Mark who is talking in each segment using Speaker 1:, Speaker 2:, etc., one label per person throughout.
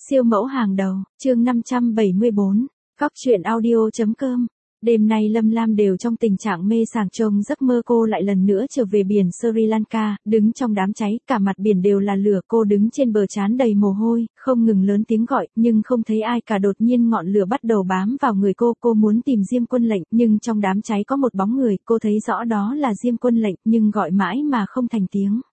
Speaker 1: Siêu mẫu hàng đầu, chương 574, Cóc truyện audio.com. Đêm nay Lâm Lam đều trong tình trạng mê sảng trông giấc mơ cô lại lần nữa trở về biển Sri Lanka, đứng trong đám cháy, cả mặt biển đều là lửa, cô đứng trên bờ trán đầy mồ hôi, không ngừng lớn tiếng gọi, nhưng không thấy ai cả. Đột nhiên ngọn lửa bắt đầu bám vào người cô muốn tìm Diêm Quân Lệnh, nhưng trong đám cháy có một bóng người, cô thấy rõ đó là Diêm Quân Lệnh, nhưng gọi mãi mà không thành tiếng.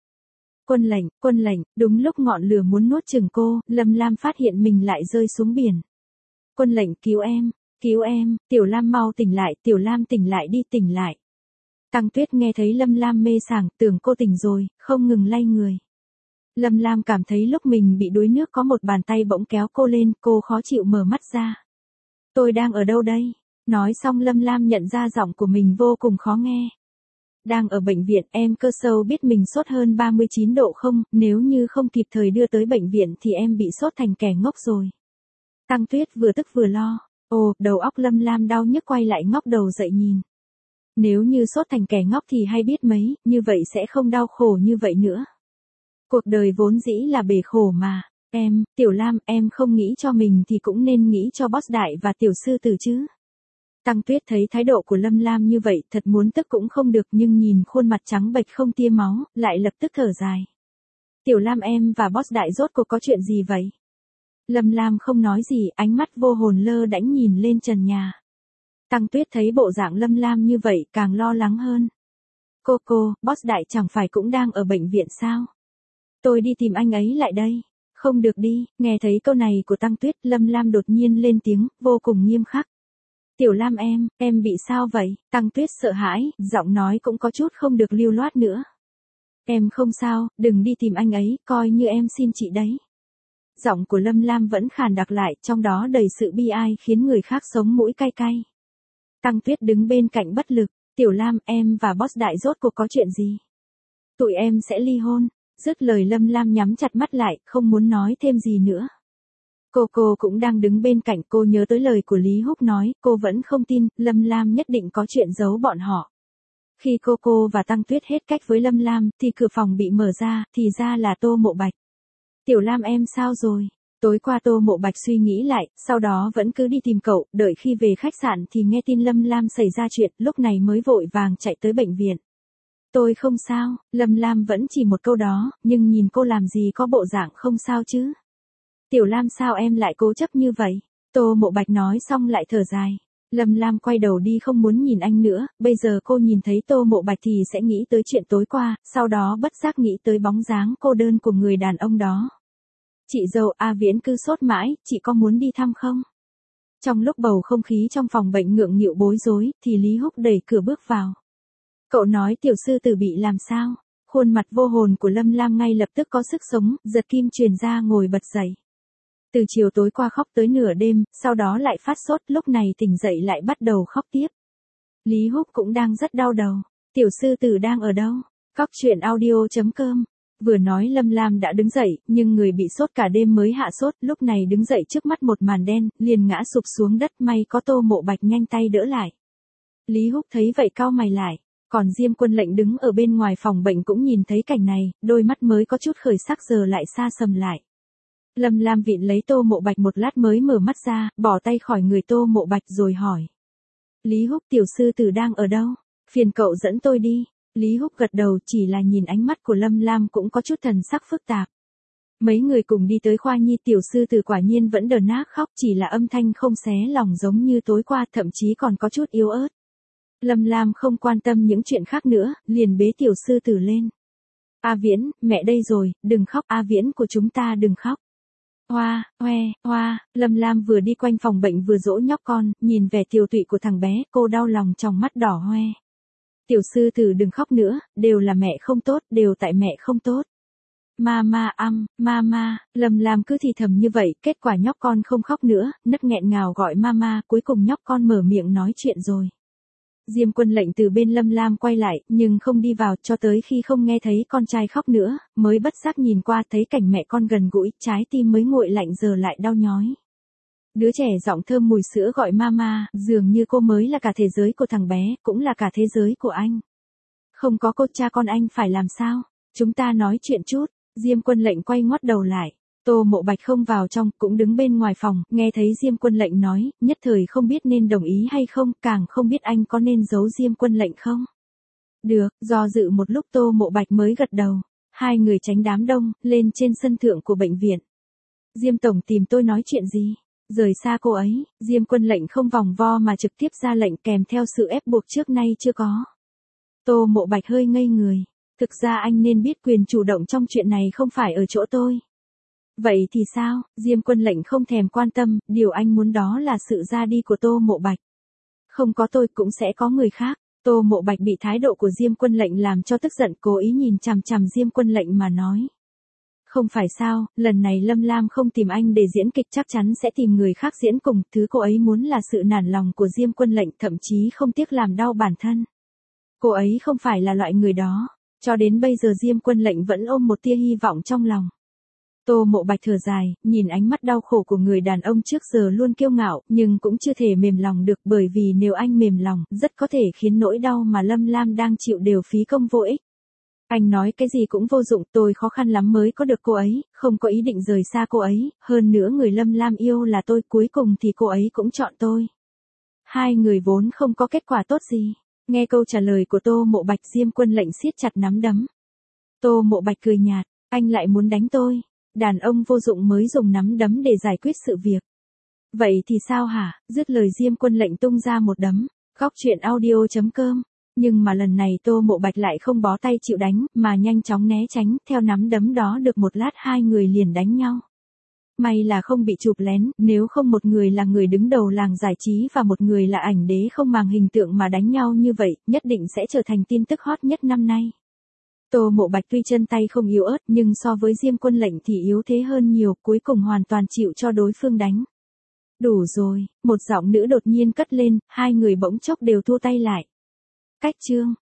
Speaker 1: Quân lệnh, đúng lúc ngọn lửa muốn nuốt chửng cô, Lâm Lam phát hiện mình lại rơi xuống biển. Quân lệnh, cứu em, Tiểu Lam mau tỉnh lại, Tiểu Lam tỉnh lại đi, tỉnh lại. Tăng Tuyết nghe thấy Lâm Lam mê sảng, tưởng cô tỉnh rồi, không ngừng lay người. Lâm Lam cảm thấy lúc mình bị đuối nước có một bàn tay bỗng kéo cô lên, cô khó chịu mở mắt ra. Tôi đang ở đâu đây? Nói xong Lâm Lam nhận ra giọng của mình vô cùng khó nghe. Đang ở bệnh viện, em Cơ Sâu biết mình sốt hơn 39 độ không, nếu như không kịp thời đưa tới bệnh viện thì em bị sốt thành kẻ ngốc rồi. Tăng Tuyết vừa tức vừa lo. Ồ, đầu óc Lâm Lam đau nhức, quay lại ngóc đầu dậy nhìn. Nếu như sốt thành kẻ ngốc thì hay biết mấy, như vậy sẽ không đau khổ như vậy nữa. Cuộc đời vốn dĩ là bể khổ mà. Tiểu Lam, em không nghĩ cho mình thì cũng nên nghĩ cho boss đại và tiểu sư tử chứ. Tăng Tuyết thấy thái độ của Lâm Lam như vậy, thật muốn tức cũng không được, nhưng nhìn khuôn mặt trắng bệch không tia máu, lại lập tức thở dài. Tiểu Lam, em và boss đại rốt cuộc có chuyện gì vậy? Lâm Lam không nói gì, ánh mắt vô hồn lơ đãng nhìn lên trần nhà. Tăng Tuyết thấy bộ dạng Lâm Lam như vậy, càng lo lắng hơn. Cô, boss đại chẳng phải cũng đang ở bệnh viện sao? Tôi đi tìm anh ấy lại đây. Không được đi. Nghe thấy câu này của Tăng Tuyết, Lâm Lam đột nhiên lên tiếng, vô cùng nghiêm khắc. Tiểu Lam, em bị sao vậy? Tăng Tuyết sợ hãi, giọng nói cũng có chút không được lưu loát nữa. Em không sao, đừng đi tìm anh ấy, coi như em xin chị đấy. Giọng của Lâm Lam vẫn khàn đặc lại, trong đó đầy sự bi ai khiến người khác sống mũi cay cay. Tăng Tuyết đứng bên cạnh bất lực. Tiểu Lam, em và boss đại rốt cuộc có chuyện gì? Tụi em sẽ ly hôn. Dứt lời Lâm Lam nhắm chặt mắt lại, không muốn nói thêm gì nữa. Cô cũng đang đứng bên cạnh, cô nhớ tới lời của Lý Húc nói, cô vẫn không tin, Lâm Lam nhất định có chuyện giấu bọn họ. Khi cô và Tăng Tuyết hết cách với Lâm Lam, thì cửa phòng bị mở ra, thì ra là Tô Mộ Bạch. Tiểu Lam, em sao rồi? Tối qua Tô Mộ Bạch suy nghĩ lại, sau đó vẫn cứ đi tìm cậu, đợi khi về khách sạn thì nghe tin Lâm Lam xảy ra chuyện, lúc này mới vội vàng chạy tới bệnh viện. Tôi không sao, Lâm Lam vẫn chỉ một câu đó, nhưng nhìn cô làm gì có bộ dạng không sao chứ. Tiểu Lam, sao em lại cố chấp như vậy? Tô Mộ Bạch nói xong lại thở dài. Lâm Lam quay đầu đi không muốn nhìn anh nữa, bây giờ cô nhìn thấy Tô Mộ Bạch thì sẽ nghĩ tới chuyện tối qua, sau đó bất giác nghĩ tới bóng dáng cô đơn của người đàn ông đó. Chị dâu A Viễn cứ sốt mãi, chị có muốn đi thăm không? Trong lúc bầu không khí trong phòng bệnh ngượng nghịu bối rối, thì Lý Húc đẩy cửa bước vào. Cậu nói tiểu sư tử bị làm sao? Khuôn mặt vô hồn của Lâm Lam ngay lập tức có sức sống, giật kim truyền ra ngồi bật dậy. Từ chiều tối qua khóc tới nửa đêm, sau đó lại phát sốt, lúc này tỉnh dậy lại bắt đầu khóc tiếp. Lý Húc cũng đang rất đau đầu. Tiểu sư tử đang ở đâu? Cóc truyện audio.com. Vừa nói Lâm Lam đã đứng dậy, nhưng người bị sốt cả đêm mới hạ sốt, lúc này đứng dậy trước mắt một màn đen, liền ngã sụp xuống đất, may có Tô Mộ Bạch nhanh tay đỡ lại. Lý Húc thấy vậy cau mày lại, còn Diêm Quân Lệnh đứng ở bên ngoài phòng bệnh cũng nhìn thấy cảnh này, đôi mắt mới có chút khởi sắc giờ lại xa sầm lại. Lâm Lam vịn lấy Tô Mộ Bạch một lát mới mở mắt ra, bỏ tay khỏi người Tô Mộ Bạch rồi hỏi. Lý Húc, tiểu sư tử đang ở đâu? Phiền cậu dẫn tôi đi. Lý Húc gật đầu, chỉ là nhìn ánh mắt của Lâm Lam cũng có chút thần sắc phức tạp. Mấy người cùng đi tới khoa nhi, tiểu sư tử quả nhiên vẫn đờ nác khóc, chỉ là âm thanh không xé lòng giống như tối qua, thậm chí còn có chút yếu ớt. Lâm Lam không quan tâm những chuyện khác nữa, liền bế tiểu sư tử lên. A Viễn, mẹ đây rồi, đừng khóc, A Viễn của chúng ta đừng khóc. Hoa, Lâm Lam vừa đi quanh phòng bệnh vừa dỗ nhóc con, nhìn vẻ tiều tụy của thằng bé, cô đau lòng trong mắt đỏ hoe. Tiểu sư tử đừng khóc nữa, đều là mẹ không tốt, đều tại mẹ không tốt. Mama, Lâm Lam cứ thì thầm như vậy, kết quả nhóc con không khóc nữa, nấc nghẹn ngào gọi mama, cuối cùng nhóc con mở miệng nói chuyện rồi. Diêm Quân Lệnh từ bên Lâm Lam quay lại, nhưng không đi vào, cho tới khi không nghe thấy con trai khóc nữa, mới bất giác nhìn qua thấy cảnh mẹ con gần gũi, trái tim mới nguội lạnh giờ lại đau nhói. Đứa trẻ giọng thơm mùi sữa gọi mama, dường như cô mới là cả thế giới của thằng bé, cũng là cả thế giới của anh. Không có cô, cha con anh phải làm sao? Chúng ta nói chuyện chút. Diêm Quân Lệnh quay ngoắt đầu lại. Tô Mộ Bạch không vào trong, cũng đứng bên ngoài phòng, nghe thấy Diêm Quân Lệnh nói, nhất thời không biết nên đồng ý hay không, càng không biết anh có nên giấu Diêm Quân Lệnh không. Được, do dự một lúc Tô Mộ Bạch mới gật đầu. Hai người tránh đám đông, lên trên sân thượng của bệnh viện. Diêm Tổng tìm tôi nói chuyện gì? Rời xa cô ấy, Diêm Quân Lệnh không vòng vo mà trực tiếp ra lệnh kèm theo sự ép buộc trước nay chưa có. Tô Mộ Bạch hơi ngây người. Thực ra anh nên biết quyền chủ động trong chuyện này không phải ở chỗ tôi. Vậy thì sao? Diêm Quân Lệnh không thèm quan tâm, điều anh muốn đó là sự ra đi của Tô Mộ Bạch. Không có tôi cũng sẽ có người khác. Tô Mộ Bạch bị thái độ của Diêm Quân Lệnh làm cho tức giận, cố ý nhìn chằm chằm Diêm Quân Lệnh mà nói. Không phải sao, lần này Lâm Lam không tìm anh để diễn kịch chắc chắn sẽ tìm người khác diễn cùng, thứ cô ấy muốn là sự nản lòng của Diêm Quân Lệnh, thậm chí không tiếc làm đau bản thân. Cô ấy không phải là loại người đó, cho đến bây giờ Diêm Quân Lệnh vẫn ôm một tia hy vọng trong lòng. Tô Mộ Bạch thở dài, nhìn ánh mắt đau khổ của người đàn ông trước giờ luôn kiêu ngạo, nhưng cũng chưa thể mềm lòng được, bởi vì nếu anh mềm lòng, rất có thể khiến nỗi đau mà Lâm Lam đang chịu đều phí công vô ích. Anh nói cái gì cũng vô dụng, tôi khó khăn lắm mới có được cô ấy, không có ý định rời xa cô ấy, hơn nữa người Lâm Lam yêu là tôi, cuối cùng thì cô ấy cũng chọn tôi. Hai người vốn không có kết quả tốt gì. Nghe câu trả lời của Tô Mộ Bạch, Diêm Quân Lệnh siết chặt nắm đấm. Tô Mộ Bạch cười nhạt, anh lại muốn đánh tôi. Đàn ông vô dụng mới dùng nắm đấm để giải quyết sự việc. Vậy thì sao hả? Dứt lời Diêm Quân Lệnh tung ra một đấm. Góc truyện audio.com. Nhưng mà lần này Tô Mộ Bạch lại không bó tay chịu đánh, mà nhanh chóng né tránh, theo nắm đấm đó được một lát hai người liền đánh nhau. May là không bị chụp lén, nếu không một người là người đứng đầu làng giải trí và một người là ảnh đế không màng hình tượng mà đánh nhau như vậy, nhất định sẽ trở thành tin tức hot nhất năm nay. Tô Mộ Bạch tuy chân tay không yếu ớt nhưng so với Diêm Quân Lệnh thì yếu thế hơn nhiều, cuối cùng hoàn toàn chịu cho đối phương đánh. Đủ rồi, một giọng nữ đột nhiên cất lên, hai người bỗng chốc đều thua tay lại. Cách chương